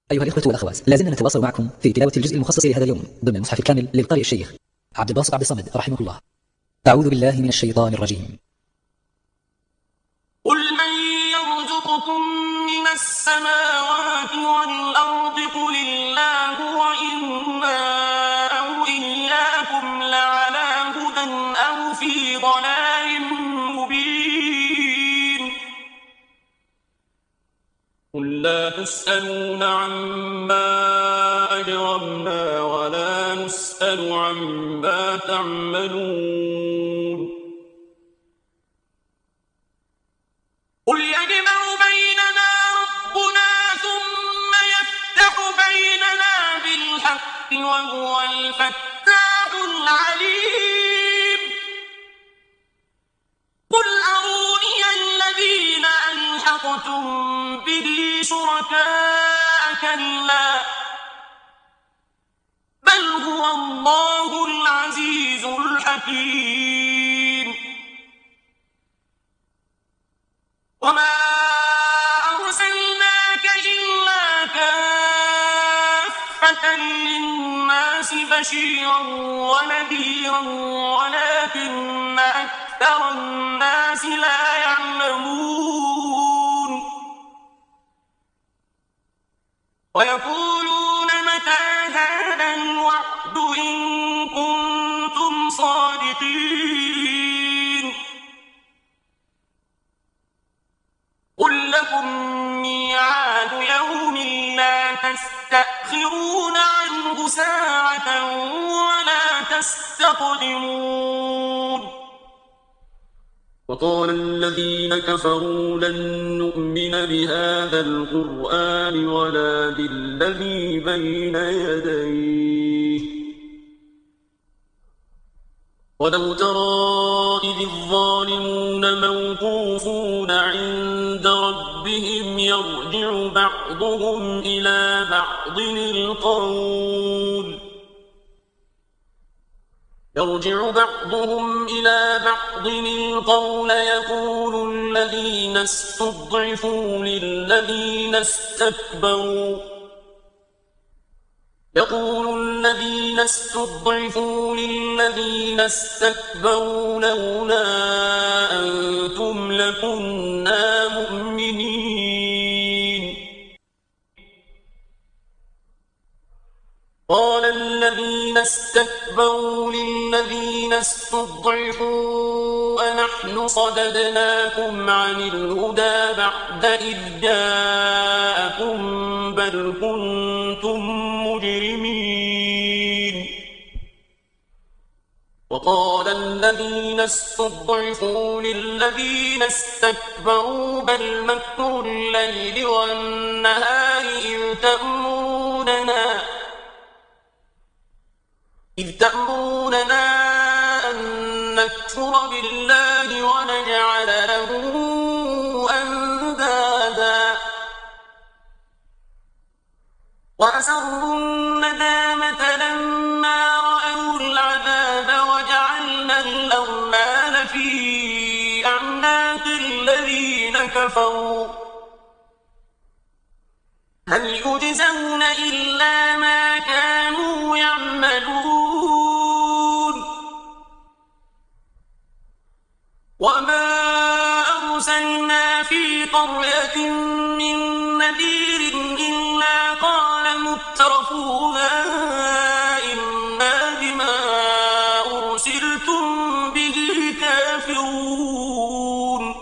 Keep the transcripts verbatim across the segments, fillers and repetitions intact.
أيها الإخوة والأخوات، لازلنا نتواصل معكم في تلاوة الجزء المخصص لهذا اليوم ضمن المصحف الكامل للقارئ الشيخ عبد الباسط عبد الصمد رحمه الله. أعوذ بالله من الشيطان الرجيم. قل من يرزقكم من السماوات والأرض قل الله وإنا أو إياكم لعلى هدى أو في ضلال مبين. قل لا تسألون عما أجرمنا ولا نسأل عما تعملون. قل يجمع بيننا ربنا ثم يفتح بيننا بالحق وهو الفتاح العليم. قل أروني الذين ألحقتم به شركاء كلا بل هو الله العزيز الحكيم. وما أرسلناك إلا كافة للناس بشيرا ونذيرا ولكن أكثر الناس لا يعلمون. ويقولون متى هذا الوعد إن كنتم صادقين. قل لكم ميعاد يوم لا تستأخرون عنه ساعة ولا تستقدمون. وقال الذين كفروا لن نؤمن بهذا القرآن ولا بالذي بين يديه ولو ترى إذ الظالمون موقوفون عند ربهم يرجع بعضهم إلى بعض القول يرجع بعضهم إلى بعض القول يقول الذين استضعفوا للذين استكبروا يقول الذين استضعفوا للذين استكبروا لولا أنتم لكنا مؤمنين. قال الذين استكبروا للذين استضعفوا أنحن صددناكم عن الهدى بعد إذ جاءكم بل كنتم مجرمين. وقال الذين استضعفوا للذين استكبروا بل مكر الليل والنهار إذ تأمروننا إذ تأمروننا أن نكفر بالله ونجعل له أندادا وأسروا الندامة لما رأوا العذاب وجعلنا الأغلال في أعناق الذين كفروا هل يجزون إلا ما كانوا يعملون. وما أرسلنا في قرية من نذير إلا قال مترفوها إنا بما أرسلتم به كافرون.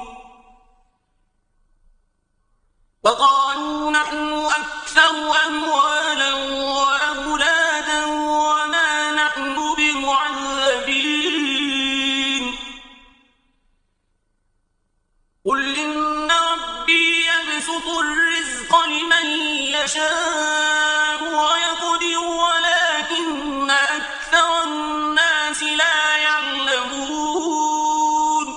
وقالوا نحن أكثر أموالا وأولادا وما نحن بمعذبين. قل إن ربي يبسط الرزق لمن يشاء ويقدر ولكن أكثر الناس لا يعلمون.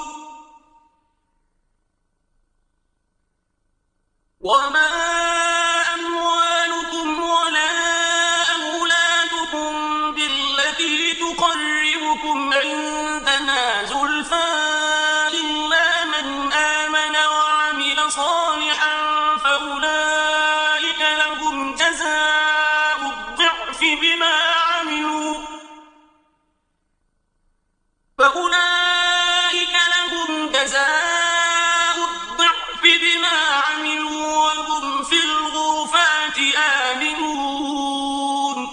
وما أموالكم ولا أولادكم بالتي تقربكم عندنا زلفى إلا من آمن وعمل صالحا فأولئك لهم جزاء جزاء الضعف بما عملوا فأولئك لهم جزاء الضعف بما عملوا وهم في الغرفات آمنون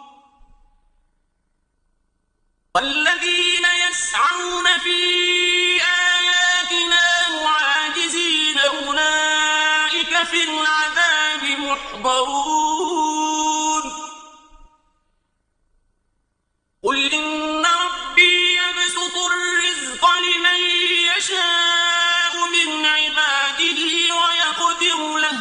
والذين يسعون في آياتنا معاجزين أولئك في العذاب محضرون قل إن ربي يبسط الرزق لمن يشاء من عباده ويقدر له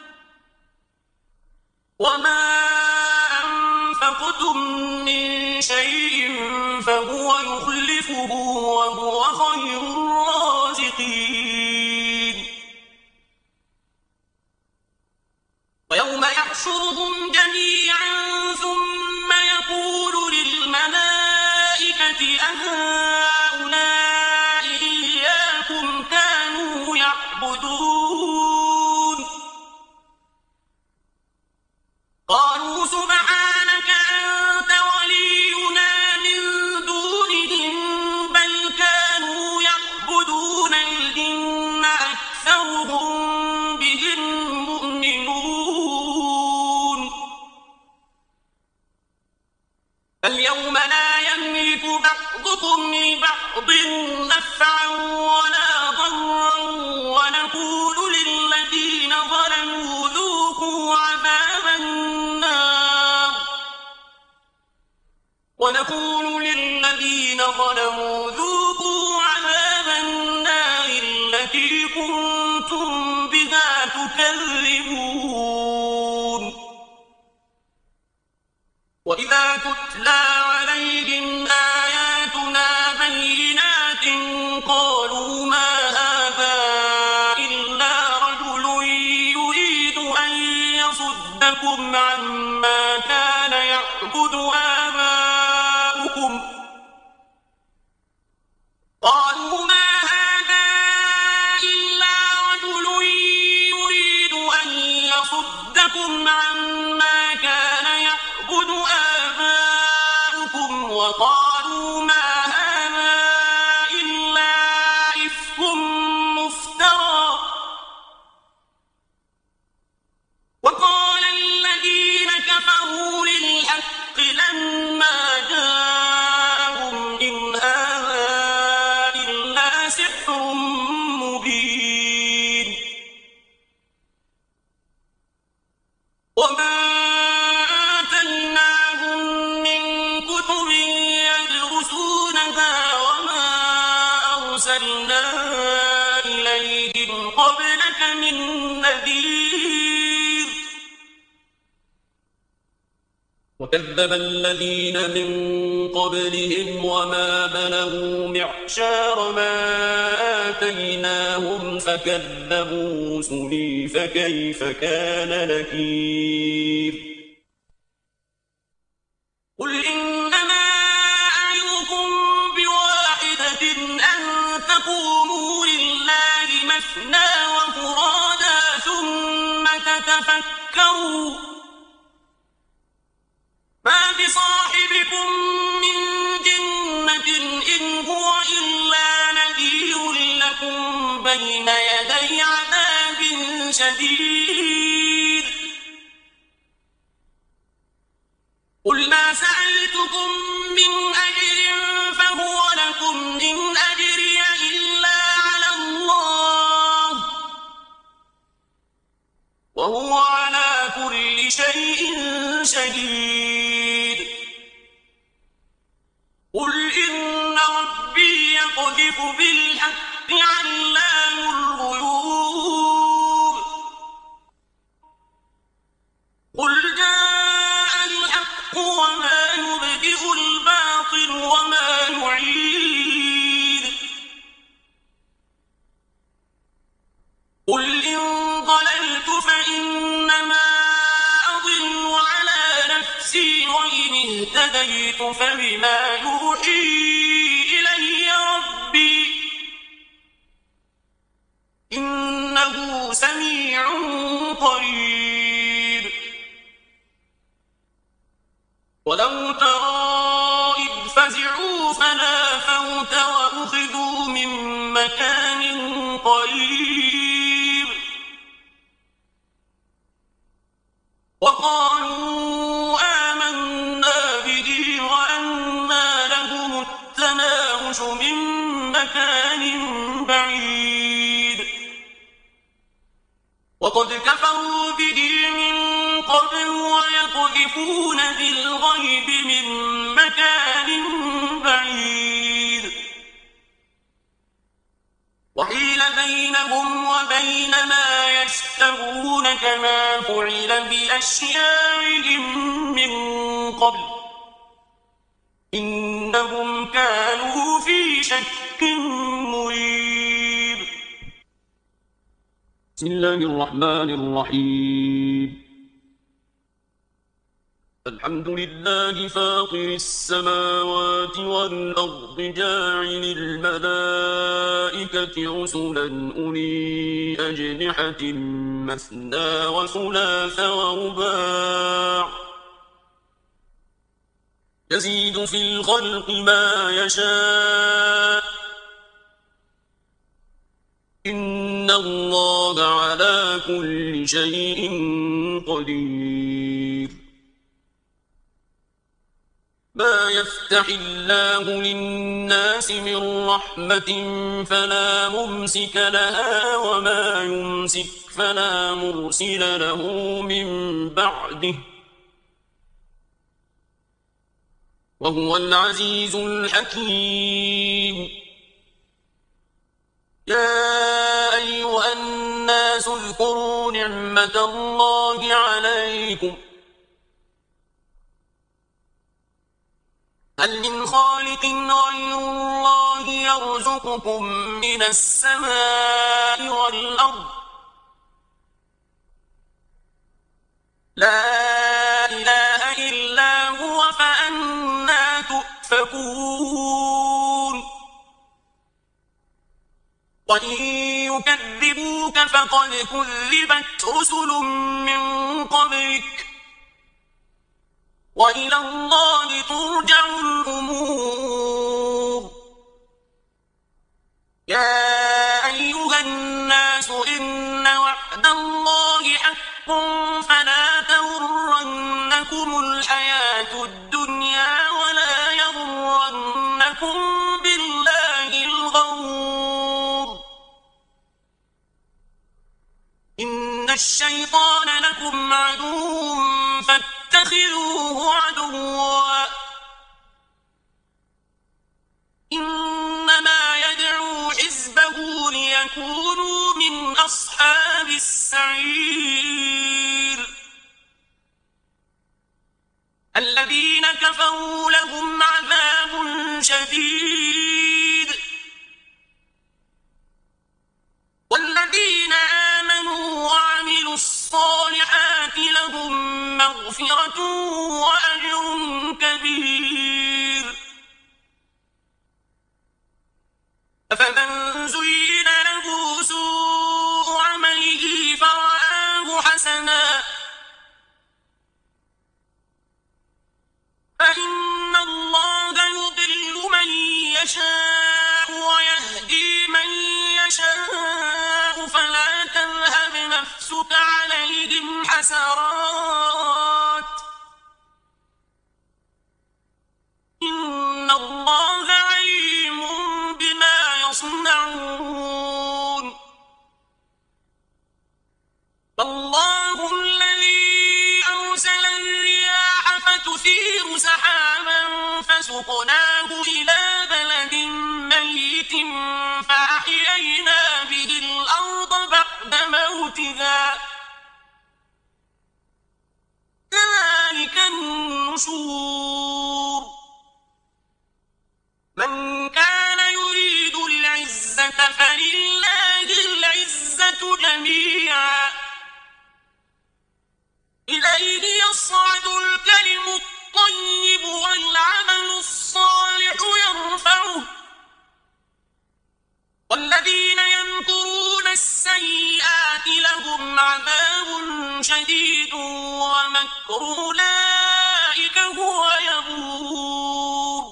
وما أنفقتم من شيء فهو يخلفه وهو خير الرازقين ويوم يحشرهم جميعا ثم يقول للملائكة أهؤلاء إياكم كانوا يعبدون قالوا سبحانك أنت ولينا من دونهم بل كانوا يعبدون الجن أكثرهم بهم مؤمنون اليوم لا يملك بعضكم لبعض نفعا ولا ضرا ونقول للذين ظلموا ذوقوا عذاب النار ونقول للذين ظلموا ذوقوا عذاب النار التي كنتم بها تكذبون وإذا تتلى عليهم آياتنا بينات قالوا ما هذا إلا رجل يريد أن يصدكم عما كان يعبد آباؤكم قالوا ما هذا إلا رجل يريد أن يصدكم عما كان يعبد آباؤكم وقالوا ما هذا إلا إفك مفترى وقال الذين كفروا للحق لما جاءهم إن هذا إلا سحر مبين وما آتيناهم من كتب يدرسونها وما أرسلنا إليهم قبلك من نذير وكذب الذين من قبلهم وما بلغوا معشار ما آتيناهم فكذبوا رسلي فكيف كان نكير قل إنما أعظكم بواحدة أن تقوموا لله مثنى وفرادا ثم تتفكروا ما بصاحبكم من جنة إن هو إلا نذير لكم بين يدي عذاب شديد قل ما سألتكم من أجر فهو لكم إن أجري إلا على الله وهو على كل شيء شهيد قل إن ربي يقذف بالحق علام الغيوب قل جاء الحق وما يبدئ الباطل وما يعيد قل إن ضللت فإنما أضل على نفسي وإن اهتديت فبما يوحي إلي ربي إنه سميع قريب وقالوا آمنا به وأنى لهم التناوش من مكان بعيد وقد كفروا به من قبل ويقذفون بالغيب من مكان بعيد وحيل بينهم وبين ما يشتهون كما فعل بأشياعهم من قبل إنهم كانوا في شك مريب. بسم الله الرحمن الرحيم. الحمد لله فاطر السماوات والأرض جاعل الملائكة رسلا أولي أجنحة مثنى وثلاث ورباع يزيد في الخلق ما يشاء إن الله على كل شيء قدير. ما يفتح الله للناس من رحمة فلا ممسك لها وما يمسك فلا مرسل له من بعده وهو العزيز الحكيم. يا أيها الناس اذكروا نعمة الله عليكم هل من خالق غير الله يرزقكم من السماء والأرض لا إله إلا هو فأنى تؤفكون. وإن يكذبوك فقد كذبت رسل من قبلك وإلى الله ترجع الأمور. يا أيها الناس إن وعد الله حق فلا تغرنكم الحياة الدنيا ولا يغرنكم بالله الغرور. إن الشيطان لكم عدو فاتخذوه عدوا إنما يدعو حزبه ليكونوا من أصحاب السعير. الذين كفروا لهم عذاب شديد والذين آمنوا وعملوا الصالحات لهم مغفرة وأجر كبير. أفمن زين له سوء عمله فرآه حسنا فإن الله يضل من يشاء ويهدي من يشاء فلا تذهب نفسك عليهم حسرات إن الله عليم بما يصنعون. الله الذي أرسل الرياح فتثير سحابا فسقناه إلى بلد ميت فأحيينا به الأرض بعد موتها كذلك النشور. من كان يريد العزة فلله العزة جميعا إليه يصعد الكلم الطيب والعمل الصالح يرفعه والذين يمكرون السيئات لهم عذاب شديد ومكر أولئك هو يبور.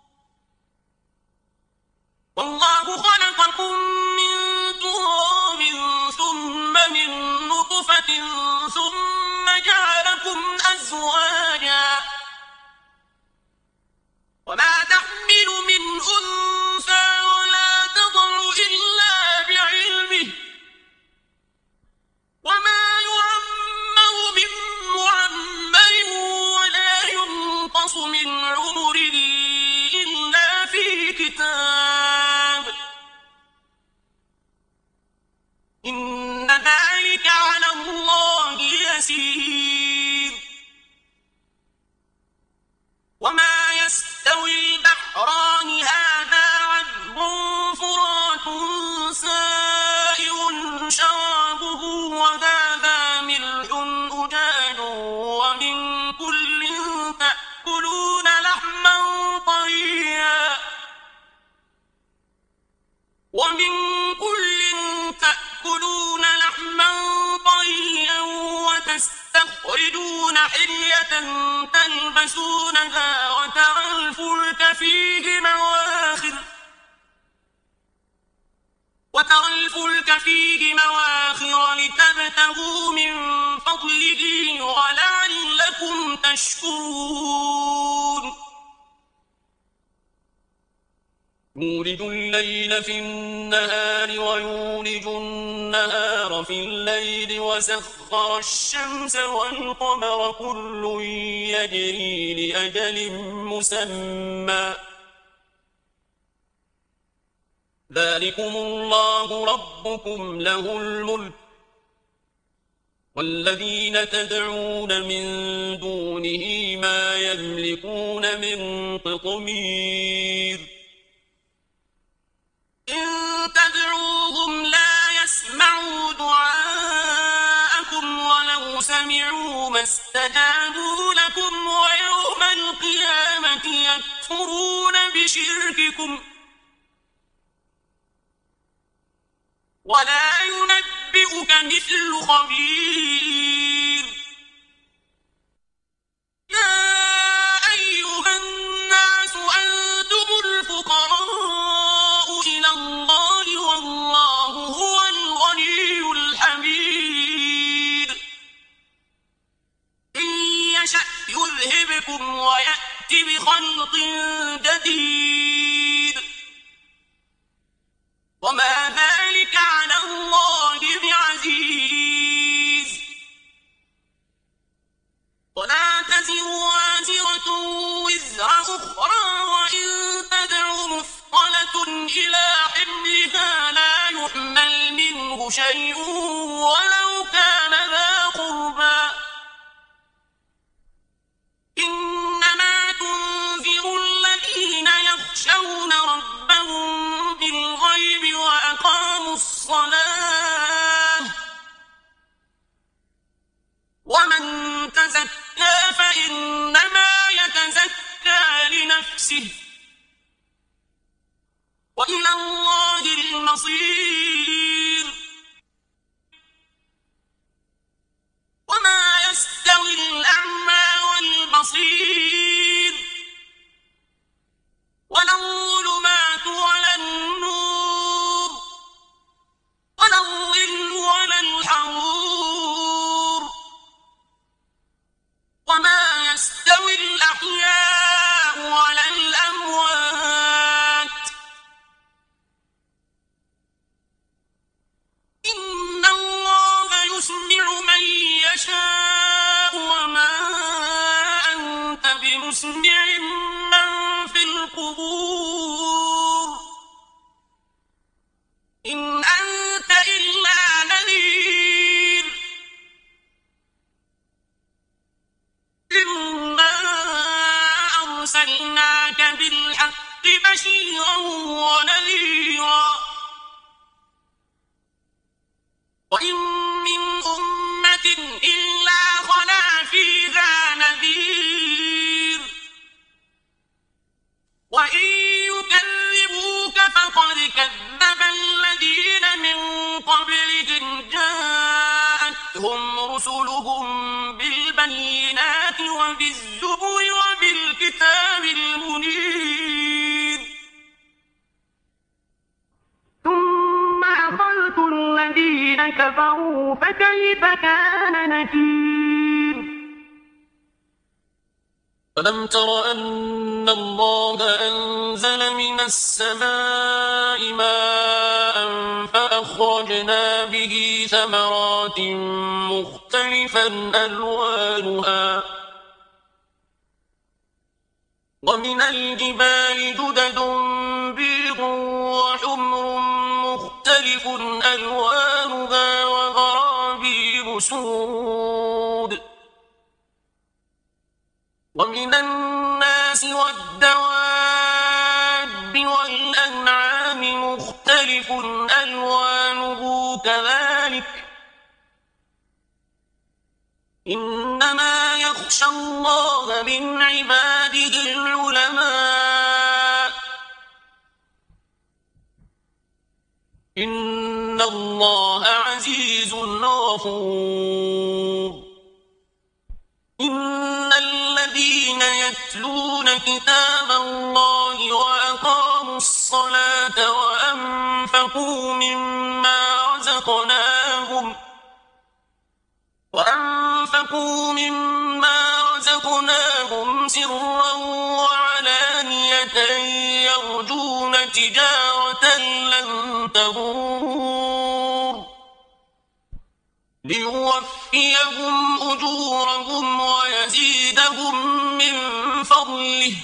والله خلقكم من تراب ثم من نطفة ثم جعلكم أزواجا وما تحمل من أنثى ولا تضع إلا بعلمه وما يعمر من معمر ولا ينقص من عمره إلا في كتاب إن ذلك على الله يسير وما يستوي البحران هذا عذب فرات سائغ شرابه وهذا ملح أجاج ومن كل تأكلون لحما طريا ومن كل تأكلون لحما طريا وتستخرجون حلية تلبسونها وترى الفلك فيه مواخر وترى الفلك فيه مواخر لتبتغوا من فضله ولعلكم تشكرون يولج الليل في النهار ويولج النهار في الليل وسخر الشمس والقمر كل يجري لأجل مسمى ذلكم الله ربكم له الملك والذين تدعون من دونه ما يملكون من قطمير إن تدعوهم لا يسمعوا دعاءكم ولو سمعوا ما استجابوا لكم ويوم القيامة يكفرون بشرككم ولا ينبئك مثل خبير يا أيها الناس أنتم الفقراء إلى الله والله هو الغني الحميد إن يشأ يذهبكم ويأتي بخلق جديد وما ذلك على الله بعزيز ولا تزر وازرة وزر أخرى وإن تدع مثقلة إلى حملها لا يحمل منه شيء ولو كان ذا قربى إنما تنذر الذين يخشون ربهم بالغيب وأقاموا الصلاة ومن تزكى فإنما يتزكى لنفسه وإلى الله المصير وما يستوي الأعمى والبصير ولا الظلمات ولا النور ولا الظل ولا الحرور وما يستوي الأحياء ولا الأموات إن الله يسمع من يشاء وما أنت بمسمع من في القبور إن أنت إلا نذير إنا أرسلناك بالحق بشيرا ونذيرا وإن من أمة إلا خلا فيها نذير وإن يكذبوك فقد كذب الذين من قبلهم جاءتهم رسلهم بالبينات وبالزبر وبالكتاب المنير ثم أخذت الذين كفروا فكيف كان نكير ألم تر أن الله أنزل من السماء ماء فأخرجنا به ثمرات مختلفا ألوانها ومن الجبال جدد بيض وحمر مختلف ألوانها وغرابيب سود ومن الناس والدواب والأنعام مختلف ألوانه كذلك إنما يخشى الله من عباده العلماء إن الله عزيز غفور إن الذين يتلون كتاب الله وأقاموا الصلاة وأنفقوا مما رزقناهم وأنفقوا مما رزقناهم سرا وعلانية يرجون تجارة لن تبور ليوفيهم أجورهم ويزيدهم من فضله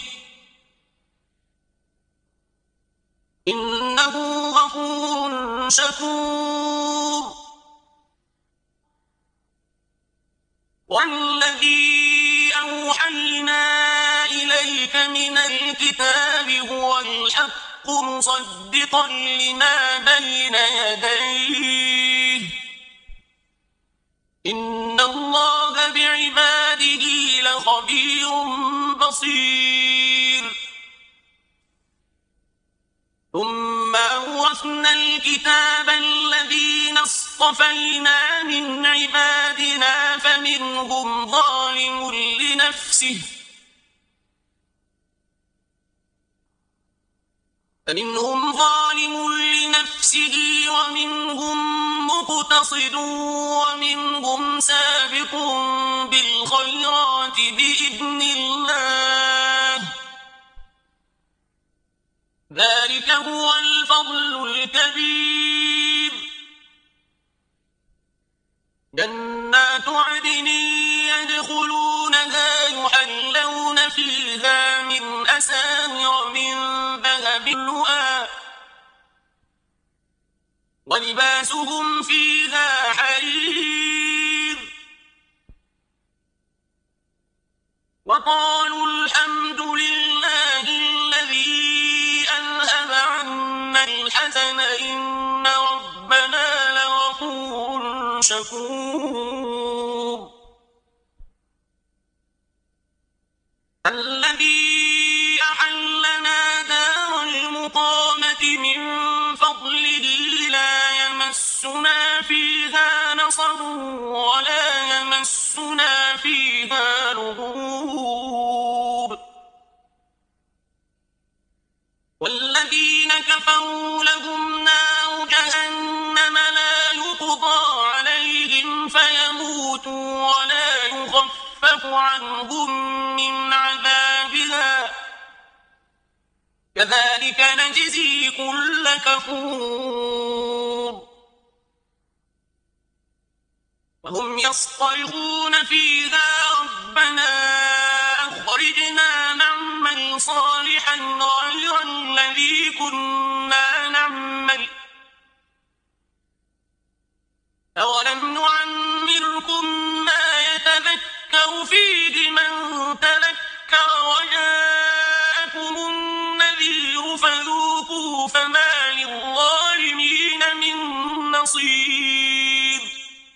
إنه غفور شكور والذي أوحينا إليك من الكتاب هو الحق مصدقا لما بين يديه إن الله بعباده لخبير بصير ثم أورثنا الكتاب الذين اصطفينا من عبادنا فمنهم ظالم لنفسه فمنهم ظالم لنفسه ومنهم مقتصد ومنهم سابق بالخيرات بإذن الله ذلك هو الفضل الكبير جنات عدن يدخلونها يحلون فيها من أساور من ذهب لؤلؤا ولباسهم فيها حرير وقالوا الحمد لله الذي أذهب عنا الحزن إن ربنا لغفور شكور الذي أحلنا دار المقامة من فضله لا يمسنا فيها نصب ولا يمسنا فيها لغوب والذين كفروا لهم نار جهنم لا يقضى عليهم فيموتوا ولا يخفف عنهم من عذابها كذلك نجزي كل كفور وهم يصطرخون فيها ربنا أخرجنا نعمل صالحا غير الذي كنا نعمل أولم نعمركم ما يتذكر فيه من تذكر وجاءكم النذير فذوقوا فما للظالمين من نصير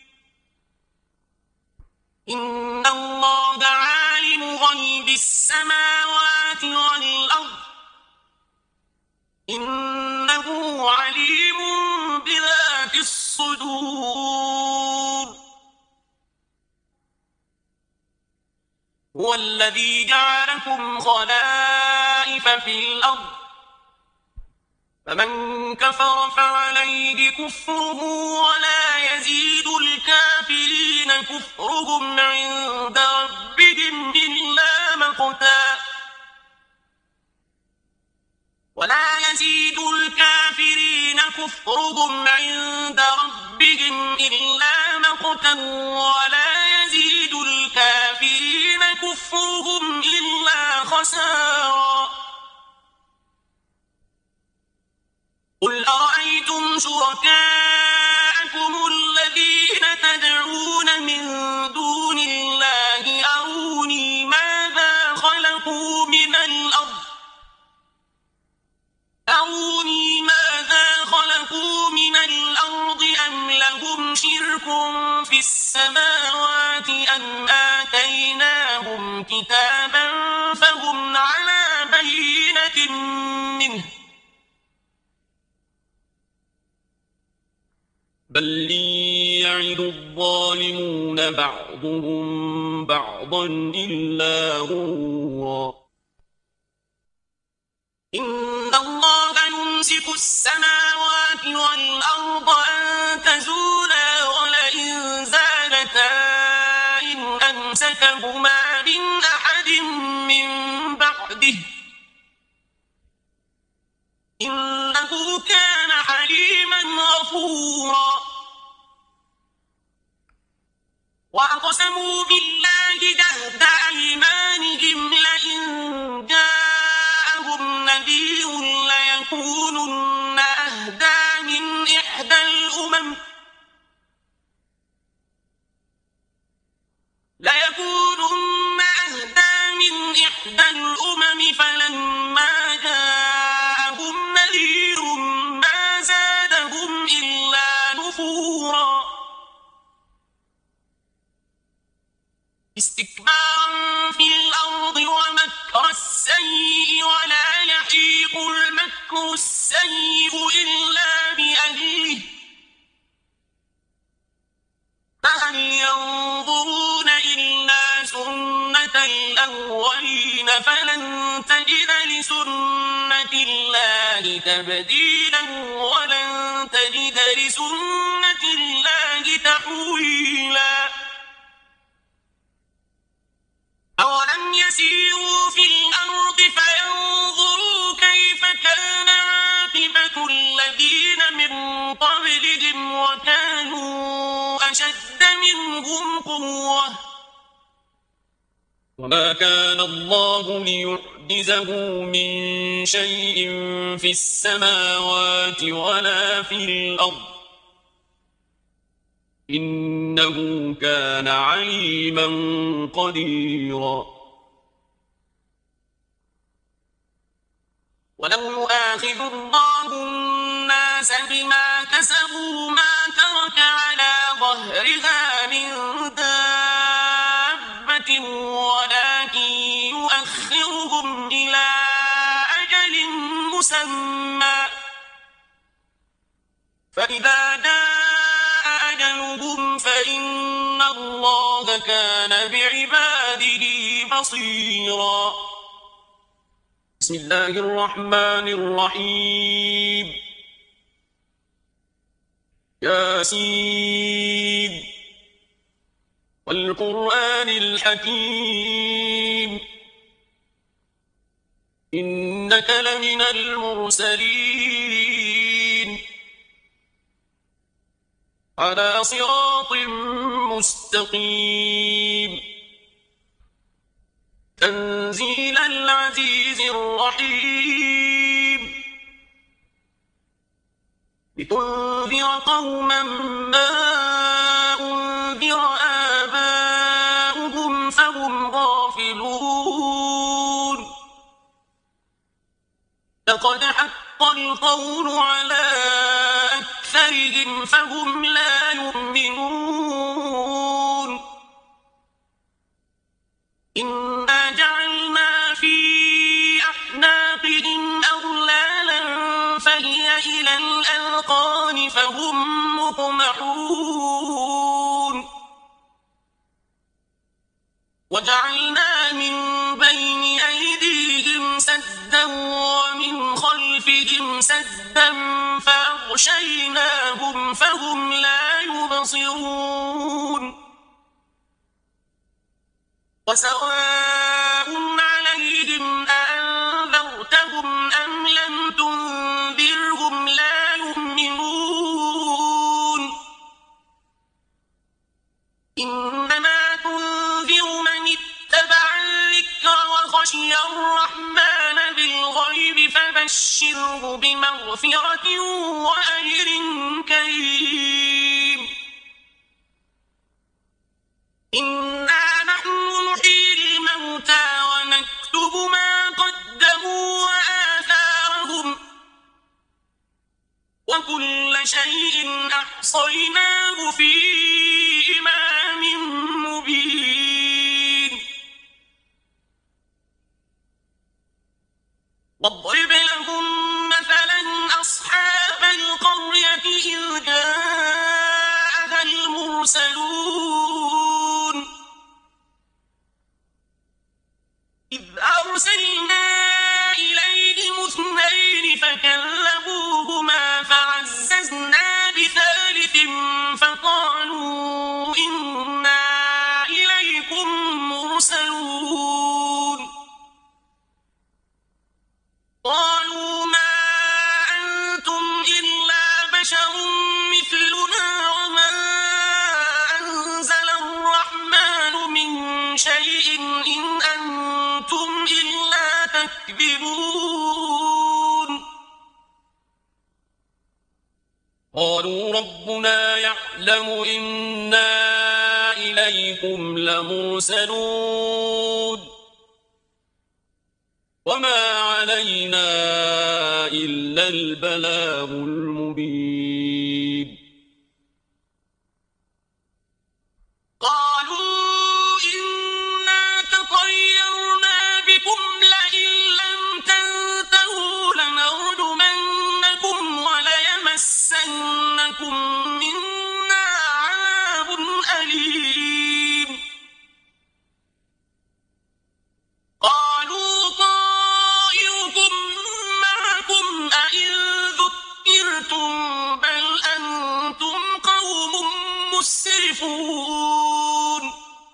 إن الله عالم غيب السماوات والأرض إنه عليم بذات الصدور هو الذي جعلكم خلائف في الأرض فمن كفر فعليه كفره ولا يزيد الكافرين كفرهم عند ربهم إلا مقتا كفرهم عند ربهم إلا مقتا ولا يزيد الكافرين كفرهم إلا خسارا قل أرأيتم شركاءكم الذين تدعون من دون الله أروني ماذا خلقوا من الأرض أروني ماذا خلقوا من الأرض أم لهم شرك في السماوات أم آتيناهم كتابا فهم على بينة منه بل يعد الظالمون بعضهم بعضا إلا غرورا إن الله يمسك السماوات والأرض أن تزولا ولئن زالتا إن أمسكهما من أحد من بعده إنه كان حليما غفورا وأقسموا بالله جهد أيمانهم لئن جاءهم نذير ليكونن أهدى من إحدى الأمم ليكونن أهدى من إحدى الأمم فلما جاءهم نذير ما زادهم إلا نفورا استكبارا في الأرض ومكر السيء ولا يحيق المكر السيء إلا بأهله فهل ينظرون إلا سنة الأولين فلن تجد لسنة الله تبديلا ولن تجد لسنة الله تحويلا أولم يسيروا في الأرض فينظروا كيف كان عاقبة الذين من قبلهم وكانوا أشد منهم قوة وما كان الله ليعجزه من شيء في السماوات ولا في الأرض إنه كان عليما قديرا ولو يؤاخذ الله الناس بما كسبوا ما ترك على ظهرها من دابة ولكن يؤخرهم إلى أجل مسمى فإذا جاء أجلهم فإن الله كان بعباده بصيرا بسم الله الرحمن الرحيم ياسين والقرآن الحكيم إنك لمن المرسلين على صراط مستقيم تنزيل العزيز الرحيم لتنذر قوما ما أنذر آباؤهم فهم غافلون لقد حق القول على أكثرهم فهم لا يؤمنون إنا جعلنا في أعناقهم أغلالا فهي إلى الأذقان فهم مقمحون وجعلنا من بين أيديهم سدا ومن خلفهم سدا فأغشيناهم فهم لا يبصرون وسواء عليهم أأنذرتهم أم لم تنذرهم لا يؤمنون خشي الرحمن بالغيب فبشره بمغفرة وأجر كريم إنا نحن نحيي الموتى ونكتب ما قدموا وآثارهم وكل شيء أحصيناه في إمام مبين واضرب لهم مثلا أصحاب القرية إذ جاءها المرسلون إذ أرسلنا إليهم اثنين فكذبوهما فعززنا بثالث فقالوا إنا إليكم مرسلون قالوا ما أنتم إلا بشر مثلنا وما أنزل الرحمن من شيء إن أنتم إلا تكذبون قالوا ربنا يعلم إنا إليكم لمرسلون وما علينا إلا البلاغ المبين قالوا إنا تطيرنا بكم لئن لم تنتهوا لنرجمنكم وليمسنكم منا عذاب أليم قالوا طائركم معكم أئن ذكرتم بل أنتم قوم مسرفون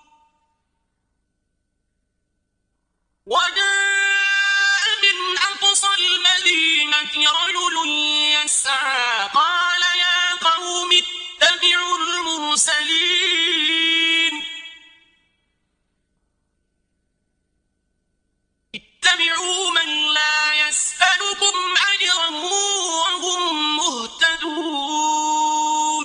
وجاء من أقصى المدينة رجل يسعى قال يا قوم اتبعوا المرسلين اتبعوا من لا يسألكم أجرا وهم مهتدون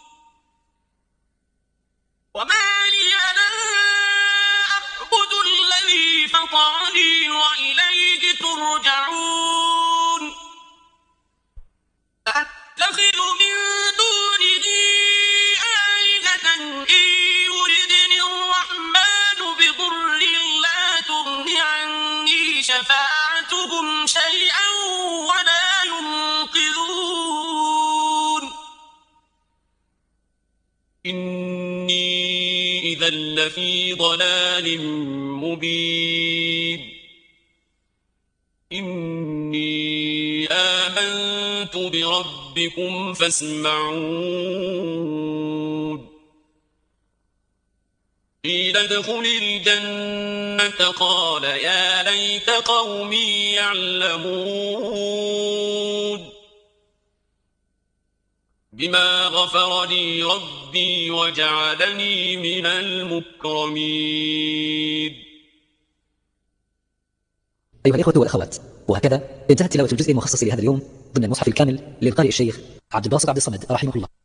وما لي لا أعبد الذي فطرني وإليه ترجعون أتخذ من دونه آلهة إن يردني الرحمن بضر لا تغن عني شفاعتهم شيئا ولا ينقذون إني إذا لفي ضلال مبين إني آمنت بربكم فاسمعون قيل ادخل الجنة قال يا ليت قومي يعلمون بما غفر لي ربي وجعلني من المكرمين. أيها الإخوة والأخوات، وهكذا انتهت تلاوة الجزء المخصص لهذا اليوم ضمن المصحف الكامل للقارئ الشيخ عبد الباسط عبد الصمد رحمه الله.